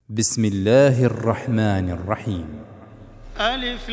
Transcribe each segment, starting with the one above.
بسم الله الرحمن الرحيم. ألف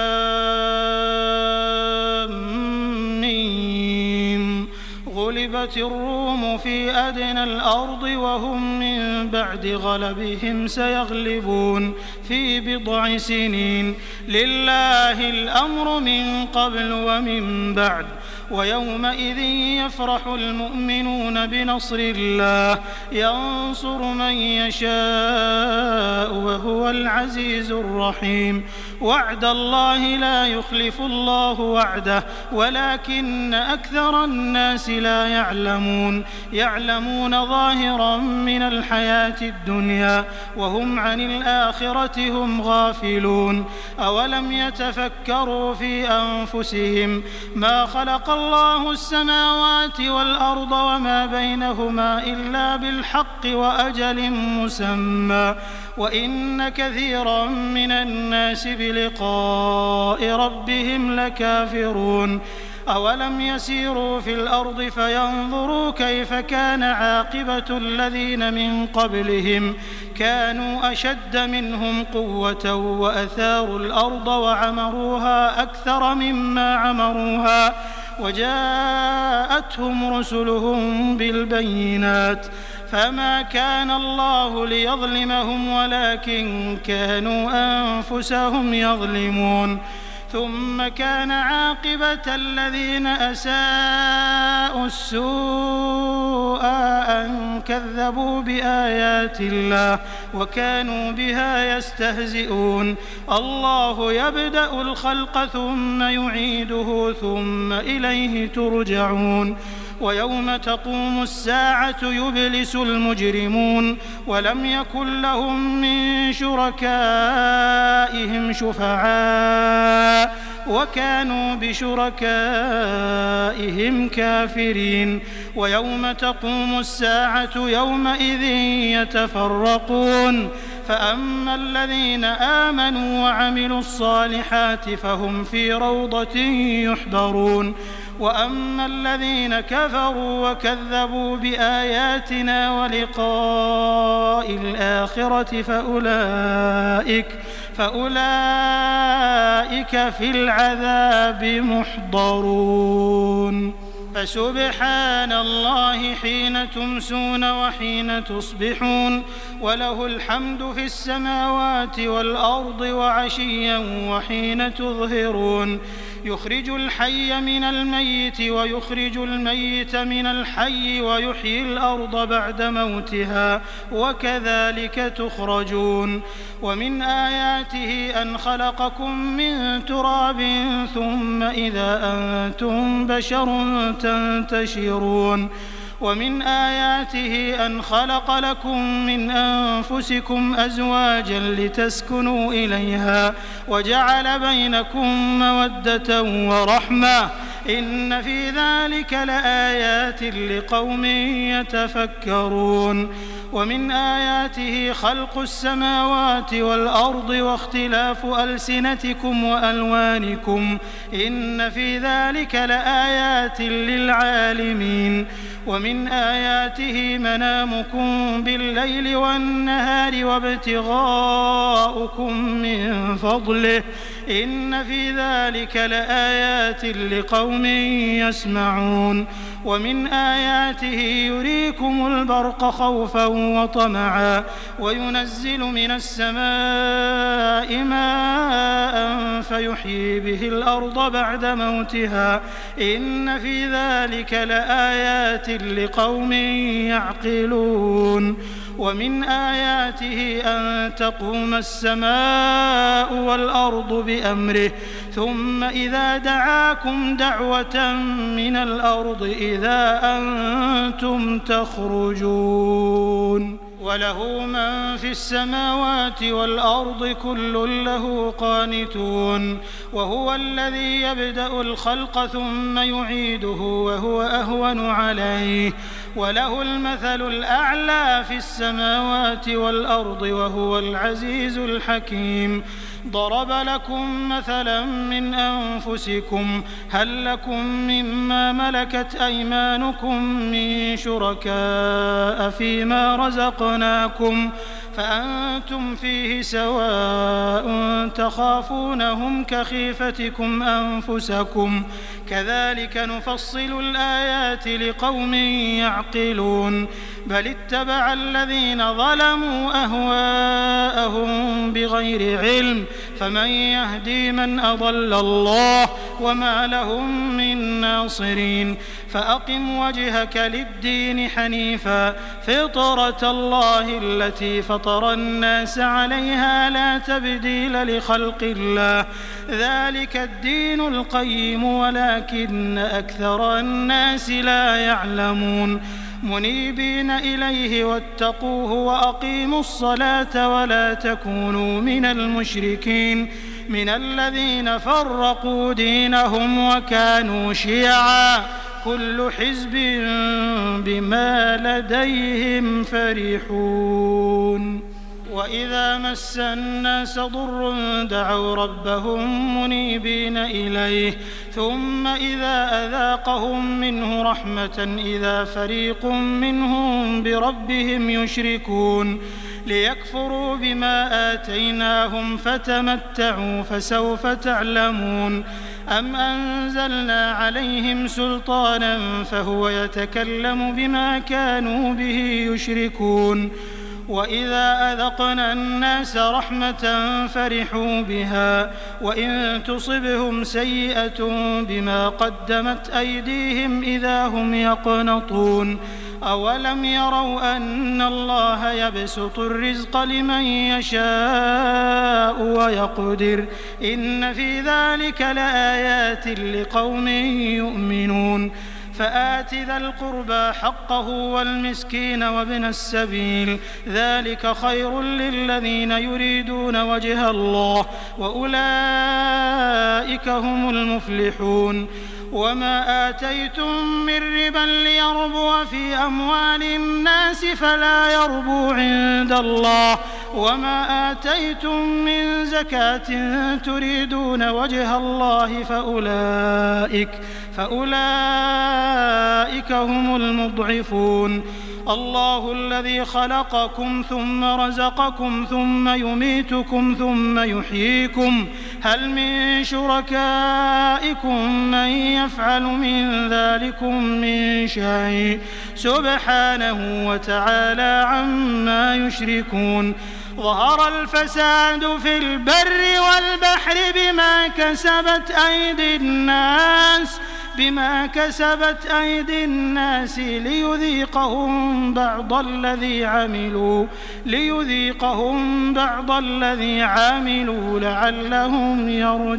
لام ميم. غلبت الروم في أدنى الأرض وهم من بعد غلبهم سيغلبون في بضع سنين. لله الأمر من قبل ومن بعد. ويومئذ يفرح المؤمنون بنصر الله ينصر من يشاء وهو العزيز الرحيم. وعد الله لا يخلف الله وعده ولكن أكثر الناس لا يعلمون ظاهرا من الحياة الدنيا وهم عن الآخرة هم غافلون. أولم يتفكروا في أنفسهم ما خلق الله السماوات والأرض وما بينهما إلا بالحق وأجل مسمى وإن كثيرا من الناس بلقاء ربهم لكافرون. أولم يسيروا في الأرض فينظروا كيف كان عاقبة الذين من قبلهم كانوا أشد منهم قوة وأثاروا الأرض وعمروها أكثر مما عمروها وجاءتهم رسلهم بالبينات فما كان الله ليظلمهم ولكن كانوا أنفسهم يظلمون. ثم كان عاقبة الذين أساءوا السوء أن كذبوا بآيات الله وكانوا بها يستهزئون. الله يبدأ الخلق ثم يعيده ثم إليه ترجعون. ويوم تقوم الساعة يبلس المجرمون ولم يكن لهم من شركائهم شفعاء وكانوا بشركائهم كافرين. ويوم تقوم الساعة يومئذ يتفرقون فأما الذين آمنوا وعملوا الصالحات فهم في روضة يحبرون وأما الذين كفروا وكذبوا بآياتنا ولقاء الآخرة فأولئك في العذاب محضرون. فسبحان الله حين تمسون وحين تصبحون وله الحمد في السماوات والأرض وعشيا وحين تظهرون. يخرج الحي من الميت ويخرج الميت من الحي ويحيي الأرض بعد موتها وكذلك تخرجون. ومن آياته أن خلقكم من تراب ثم إذا أنتم بشر تنتشرون. ومن آياته أن خلق لكم من أنفسكم أزواجا لتسكنوا إليها وجعل بينكم مودة ورحمة إن في ذلك لآيات لقوم يتفكرون. ومن آياته خلق السماوات والأرض واختلاف ألسنتكم وألوانكم إن في ذلك لآيات للعالمين. ومن آياته منامكم بالليل والنهار وابتغاؤكم من فضله إن في ذلك لآيات لقوم يسمعون. ومن آياته يريكم البرق خوفا وطمعا وينزل من السماء ماء فيحيي به الأرض بعد موتها إن في ذلك لآيات لقوم يعقلون. ومن آياته أن تقوم السماء والأرض بأمره ثم إذا دعاكم دعوة من الأرض إذا أنتم تخرجون. وله من في السماوات والأرض كل له قانتون. وهو الذي يبدأ الخلق ثم يعيده وهو أهون عليه وله المثل الأعلى في السماوات والأرض وهو العزيز الحكيم. ضرب لكم مثلا من أنفسكم هل لكم مما ملكت أيمانكم من شركاء فيما رزقناكم فأنتم فيه سواء تخافونهم كخيفتكم أنفسكم كذلك نفصل الآيات لقوم يعقلون بل اتبع الذين ظلموا أهواءهم بغير علم فمن يهدي من أضل الله وما لهم من ناصرين فأقم وجهك للدين حنيفا فطرة الله التي فطر الناس عليها لا تبديل لخلق الله ذلك الدين القيم ولكن أكثر الناس لا يعلمون منيبين إليه واتقوه وأقيموا الصلاة ولا تكونوا من المشركين من الذين فرقوا دينهم وكانوا شيعا كل حزب بما لديهم فرحون وإذا مس الناس ضر دعوا ربهم منيبين إليه ثم إذا أذاقهم منه رحمة إذا فريق منهم بربهم يشركون ليكفروا بما آتيناهم فتمتعوا فسوف تعلمون أم أنزلنا عليهم سلطانا فهو يتكلم بما كانوا به يشركون وإذا أذقنا الناس رحمة فرحوا بها وإن تصبهم سيئة بما قدمت أيديهم إذا هم يقنطون أولم يروا أن الله يبسط الرزق لمن يشاء ويقدر إن في ذلك لآيات لقوم يؤمنون فآت ذا القربى حقه والمسكين وابن السبيل ذلك خير للذين يريدون وجه الله وأولئك هم المفلحون وما آتيتم من ربا ليربو في أموال الناس فلا يربو عند الله وما آتيتم من زكاة تريدون وجه الله فأولئك هم المضعفون الله الذي خلقكم ثم رزقكم ثم يميتكم ثم يحييكم هل من شركائكم من يفعل من ذلكم من شيء سبحانه وتعالى عما يشركون ظهر الفساد في البر والبحر بما كسبت أيدي الناس ليذيقهم بعض الذي عملوا لعلهم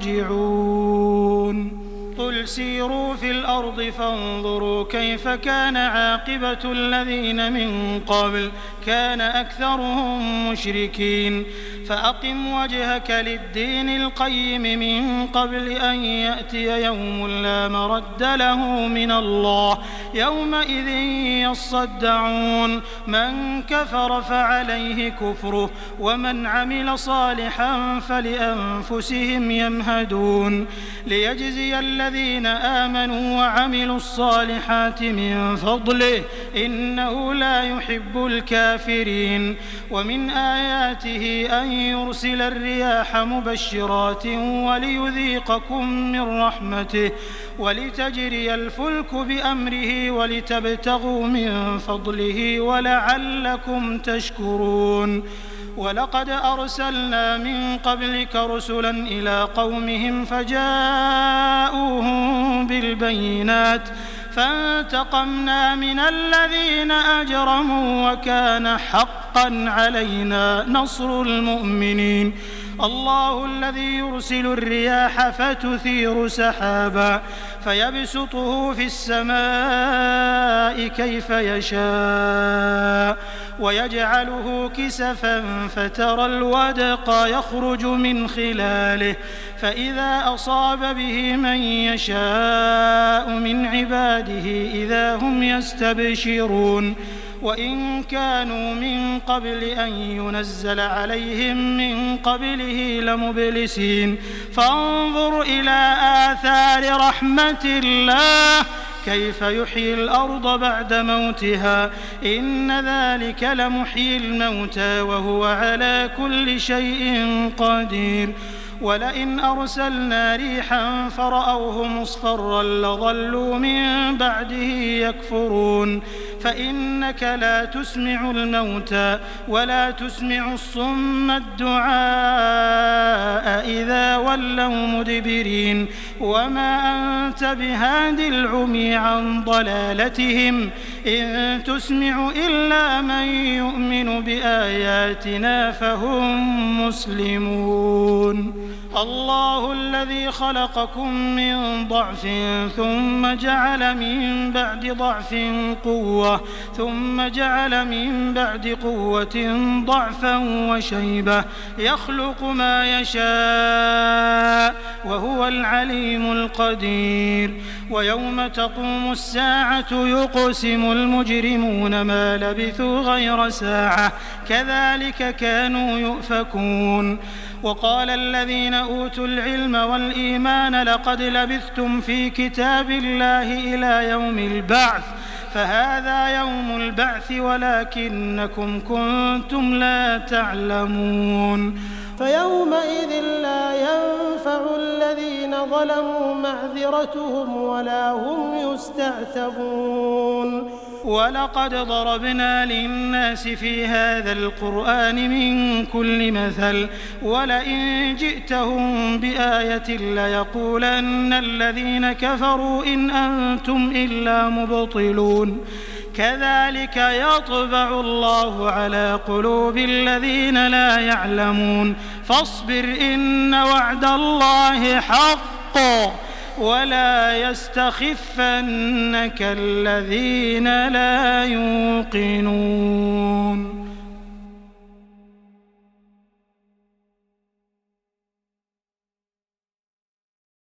يرجعون قل سيروا في الأرض فانظروا كيف كان عاقبة الذين من قبل كان أكثرهم مشركين فأقم وجهك للدين القيم من قبل أن يأتي يوم لا مرد له من الله يومئذ يصدعون من كفر فعليه كفره ومن عمل صالحا فلأنفسهم يمهدون ليجزي الذين آمنوا وعملوا الصالحات من فضله إنه لا يحب الكافرين ومن آياته أن يرسل الرياح مبشرات وليذيقكم من رحمته ولتجري الفلك بأمره ولتبتغوا من فضله ولعلكم تشكرون ولقد أرسلنا من قبلك رسلا إلى قومهم فجاءوهم بالبينات فانتقمنا من الذين أجرموا وكان حقا علينا نصر المؤمنين الله الذي يرسل الرياح فتثير سحابا فيبسطه في السماء كيف يشاء ويجعله كسفا فترى الودق يخرج من خلاله فإذا أصاب به من يشاء من عباده إذا هم يستبشرون وإن كانوا من قبل أن ينزل عليهم من قبله لمبلسين فانظر إلى آثار رحمة الله كيف يحيي الأرض بعد موتها إن ذلك لمحيي الموتى وهو على كل شيء قدير ولئن أرسلنا ريحا فرأوه مصفرا لظلوا من بعده يكفرون فإنك لا تسمع الموتى ولا تسمع الصم الدعاء إذا ولوا مدبرين وما أنت بهاد العمي عن ضلالتهم إن تسمع إلا من يؤمن بآياتنا فهم مسلمون الله الذي خلقكم من ضعف ثم جعل من بعد ضعف قوة ثم جعل من بعد قوة ضعفا وشيبة يخلق ما يشاء وهو العليم القدير ويوم تقوم الساعة يقسم المجرمون ما لبثوا غير ساعة كذلك كانوا يؤفكون وقال الذين أوتوا العلم والإيمان لقد لبثتم في كتاب الله إلى يوم البعث فهذا يوم البعث ولكنكم كنتم لا تعلمون فيومئذ لا ينفع الذين ظلموا معذرتهم ولا هم يستعتبون ولقد ضربنا للناس في هذا القرآن من كل مثل ولئن جئتهم بآية ليقولن الذين كفروا إن أنتم إلا مبطلون كذلك يطبع الله على قلوب الذين لا يعلمون فاصبر إن وعد الله حق ولا يستخفنك الذين لا يوقنون